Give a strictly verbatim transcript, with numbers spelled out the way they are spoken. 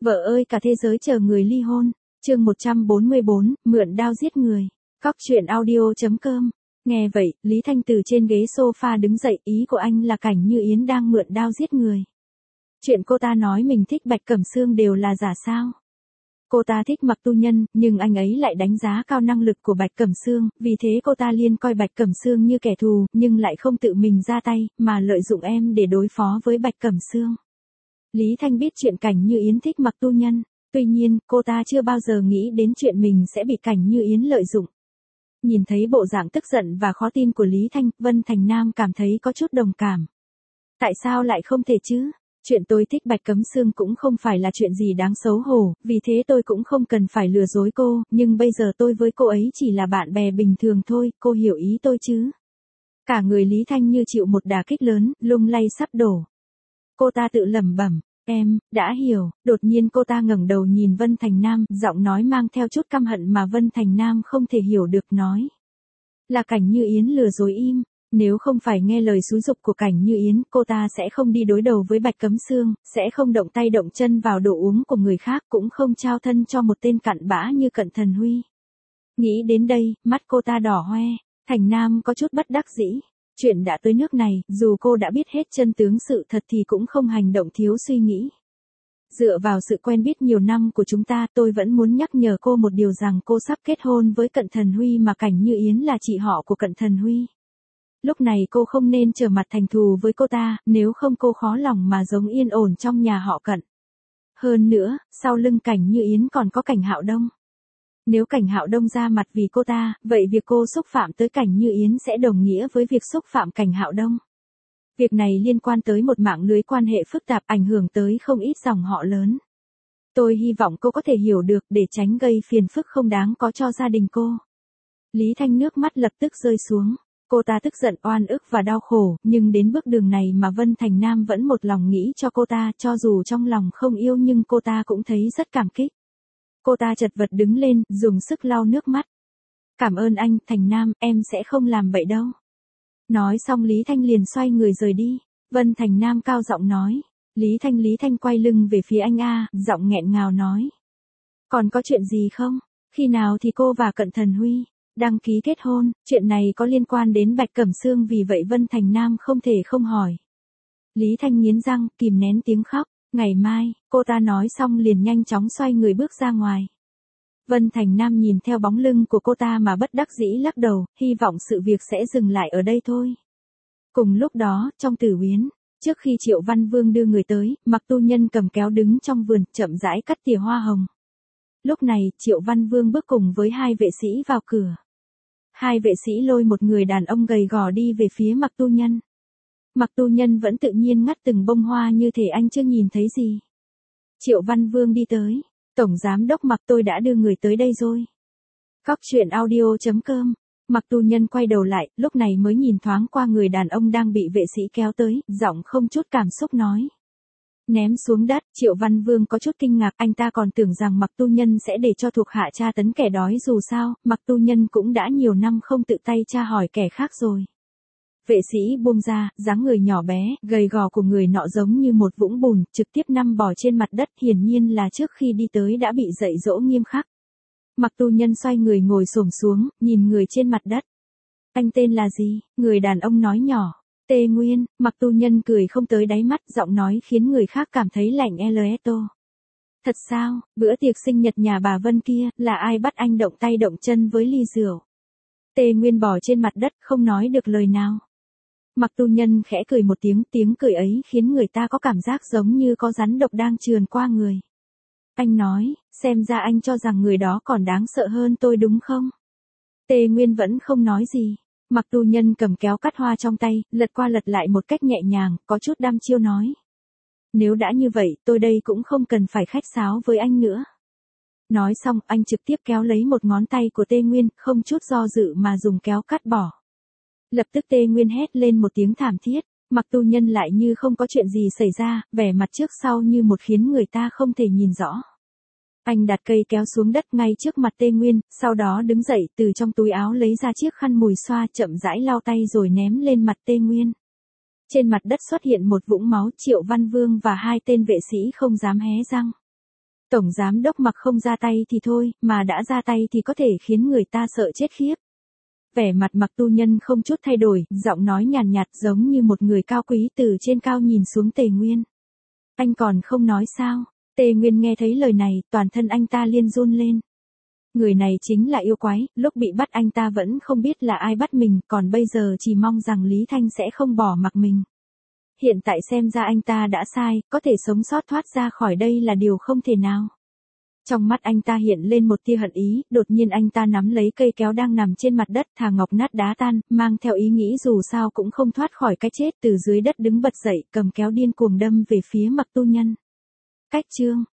Vợ ơi cả thế giới chờ người ly hôn. Chương một trăm bốn mươi bốn, mượn đao giết người. Cóc truyện audio chấm com. Nghe vậy, Lý Thanh từ trên ghế sofa đứng dậy, ý của anh là Cảnh Như Yến đang mượn đao giết người. Chuyện cô ta nói mình thích Bạch Cẩm Sương đều là giả sao? Cô ta thích Mặc Tu Nhân, nhưng anh ấy lại đánh giá cao năng lực của Bạch Cẩm Sương, vì thế cô ta liên coi Bạch Cẩm Sương như kẻ thù, nhưng lại không tự mình ra tay, mà lợi dụng em để đối phó với Bạch Cẩm Sương. Lý Thanh biết chuyện Cảnh Như Yến thích Mặc Tu Nhân, tuy nhiên, cô ta chưa bao giờ nghĩ đến chuyện mình sẽ bị Cảnh Như Yến lợi dụng. Nhìn thấy bộ dạng tức giận và khó tin của Lý Thanh, Vân Thành Nam cảm thấy có chút đồng cảm. Tại sao lại không thể chứ? Chuyện tôi thích Bạch Cẩm Sương cũng không phải là chuyện gì đáng xấu hổ, vì thế tôi cũng không cần phải lừa dối cô, nhưng bây giờ tôi với cô ấy chỉ là bạn bè bình thường thôi, cô hiểu ý tôi chứ? Cả người Lý Thanh như chịu một đả kích lớn, lung lay sắp đổ. Cô ta tự lẩm bẩm, em, đã hiểu, đột nhiên cô ta ngẩng đầu nhìn Vân Thành Nam, giọng nói mang theo chút căm hận mà Vân Thành Nam không thể hiểu được nói. Là Cảnh Như Yến lừa dối im, nếu không phải nghe lời xúi giục của Cảnh Như Yến, cô ta sẽ không đi đối đầu với Bạch Cẩm Sương, sẽ không động tay động chân vào đồ uống của người khác, cũng không trao thân cho một tên cặn bã như Cận Thần Huy. Nghĩ đến đây, mắt cô ta đỏ hoe, Thành Nam có chút bất đắc dĩ. Chuyện đã tới nước này, dù cô đã biết hết chân tướng sự thật thì cũng không hành động thiếu suy nghĩ. Dựa vào sự quen biết nhiều năm của chúng ta, tôi vẫn muốn nhắc nhở cô một điều rằng cô sắp kết hôn với Cận Thần Huy mà Cảnh Như Yến là chị họ của Cận Thần Huy. Lúc này cô không nên trở mặt thành thù với cô ta, nếu không cô khó lòng mà sống yên ổn trong nhà họ Cận. Hơn nữa, sau lưng Cảnh Như Yến còn có Cảnh Hạo Đông. Nếu Cảnh Hạo Đông ra mặt vì cô ta, vậy việc cô xúc phạm tới Cảnh Như Yến sẽ đồng nghĩa với việc xúc phạm Cảnh Hạo Đông. Việc này liên quan tới một mạng lưới quan hệ phức tạp ảnh hưởng tới không ít dòng họ lớn. Tôi hy vọng cô có thể hiểu được để tránh gây phiền phức không đáng có cho gia đình cô. Lý Thanh nước mắt lập tức rơi xuống. Cô ta tức giận oan ức và đau khổ, nhưng đến bước đường này mà Vân Thành Nam vẫn một lòng nghĩ cho cô ta, cho dù trong lòng không yêu nhưng cô ta cũng thấy rất cảm kích. Cô ta chật vật đứng lên, dùng sức lau nước mắt. Cảm ơn anh, Thành Nam, em sẽ không làm vậy đâu. Nói xong Lý Thanh liền xoay người rời đi. Vân Thành Nam cao giọng nói. Lý Thanh Lý Thanh quay lưng về phía anh A, giọng nghẹn ngào nói. Còn có chuyện gì không? Khi nào thì cô và Cận Thần Huy đăng ký kết hôn? Chuyện này có liên quan đến Bạch Cẩm Sương, vì vậy Vân Thành Nam không thể không hỏi. Lý Thanh nghiến răng, kìm nén tiếng khóc. Ngày mai, cô ta nói xong liền nhanh chóng xoay người bước ra ngoài. Vân Thành Nam nhìn theo bóng lưng của cô ta mà bất đắc dĩ lắc đầu, hy vọng sự việc sẽ dừng lại ở đây thôi. Cùng lúc đó, trong Tử Uyên, trước khi Triệu Văn Vương đưa người tới, Mặc Tu Nhân cầm kéo đứng trong vườn, chậm rãi cắt tỉa hoa hồng. Lúc này, Triệu Văn Vương bước cùng với hai vệ sĩ vào cửa. Hai vệ sĩ lôi một người đàn ông gầy gò đi về phía Mặc Tu Nhân. Mặc Tu Nhân vẫn tự nhiên ngắt từng bông hoa như thể anh chưa nhìn thấy gì. Triệu Văn Vương đi tới. Tổng giám đốc Mặc, tôi đã đưa người tới đây rồi. Cóc truyện audio chấm com. Mặc Tu Nhân quay đầu lại, lúc này mới nhìn thoáng qua người đàn ông đang bị vệ sĩ kéo tới, giọng không chút cảm xúc nói. Ném xuống đất. Triệu Văn Vương có chút kinh ngạc, anh ta còn tưởng rằng Mặc Tu Nhân sẽ để cho thuộc hạ tra tấn kẻ đói, dù sao, Mặc Tu Nhân cũng đã nhiều năm không tự tay tra hỏi kẻ khác rồi. Vệ sĩ buông ra, dáng người nhỏ bé, gầy gò của người nọ giống như một vũng bùn, trực tiếp nằm bò trên mặt đất, hiển nhiên là trước khi đi tới đã bị dạy dỗ nghiêm khắc. Mặc Tu Nhân xoay người ngồi xổm xuống, nhìn người trên mặt đất. Anh tên là gì? Người đàn ông nói nhỏ. Tê Nguyên. Mặc Tu Nhân cười không tới đáy mắt, giọng nói khiến người khác cảm thấy lạnh Leto. Thật sao, bữa tiệc sinh nhật nhà bà Vân kia, là ai bắt anh động tay động chân với ly rượu? Tê Nguyên bò trên mặt đất, không nói được lời nào. Mặc Tu Nhân khẽ cười một tiếng, tiếng cười ấy khiến người ta có cảm giác giống như có rắn độc đang trườn qua người. Anh nói, xem ra anh cho rằng người đó còn đáng sợ hơn tôi đúng không? Tê Nguyên vẫn không nói gì. Mặc Tu Nhân cầm kéo cắt hoa trong tay, lật qua lật lại một cách nhẹ nhàng, có chút đăm chiêu nói. Nếu đã như vậy, tôi đây cũng không cần phải khách sáo với anh nữa. Nói xong, anh trực tiếp kéo lấy một ngón tay của Tê Nguyên, không chút do dự mà dùng kéo cắt bỏ. Lập tức Tê Nguyên hét lên một tiếng thảm thiết, Mặc Tu Nhân lại như không có chuyện gì xảy ra, vẻ mặt trước sau như một khiến người ta không thể nhìn rõ. Anh đặt cây kéo xuống đất ngay trước mặt Tê Nguyên, sau đó đứng dậy từ trong túi áo lấy ra chiếc khăn mùi xoa, chậm rãi lau tay rồi ném lên mặt Tê Nguyên. Trên mặt đất xuất hiện một vũng máu. Triệu Văn Vương và hai tên vệ sĩ không dám hé răng. Tổng giám đốc mặc không ra tay thì thôi, mà đã ra tay thì có thể khiến người ta sợ chết khiếp. Vẻ mặt Mặc Tu Nhân không chút thay đổi, giọng nói nhàn nhạt, nhạt giống như một người cao quý từ trên cao nhìn xuống Tề Nguyên. Anh còn không nói sao? Tề Nguyên nghe thấy lời này, toàn thân anh ta liên run lên. Người này chính là yêu quái, lúc bị bắt anh ta vẫn không biết là ai bắt mình, còn bây giờ chỉ mong rằng Lý Thanh sẽ không bỏ mặc mình. Hiện tại xem ra anh ta đã sai, có thể sống sót thoát ra khỏi đây là điều không thể nào. Trong mắt anh ta hiện lên một tia hận ý, đột nhiên anh ta nắm lấy cây kéo đang nằm trên mặt đất, thà ngọc nát đá tan, mang theo ý nghĩ dù sao cũng không thoát khỏi cái chết, từ dưới đất đứng bật dậy, cầm kéo điên cuồng đâm về phía Mặc Tu Nhân. Cách chương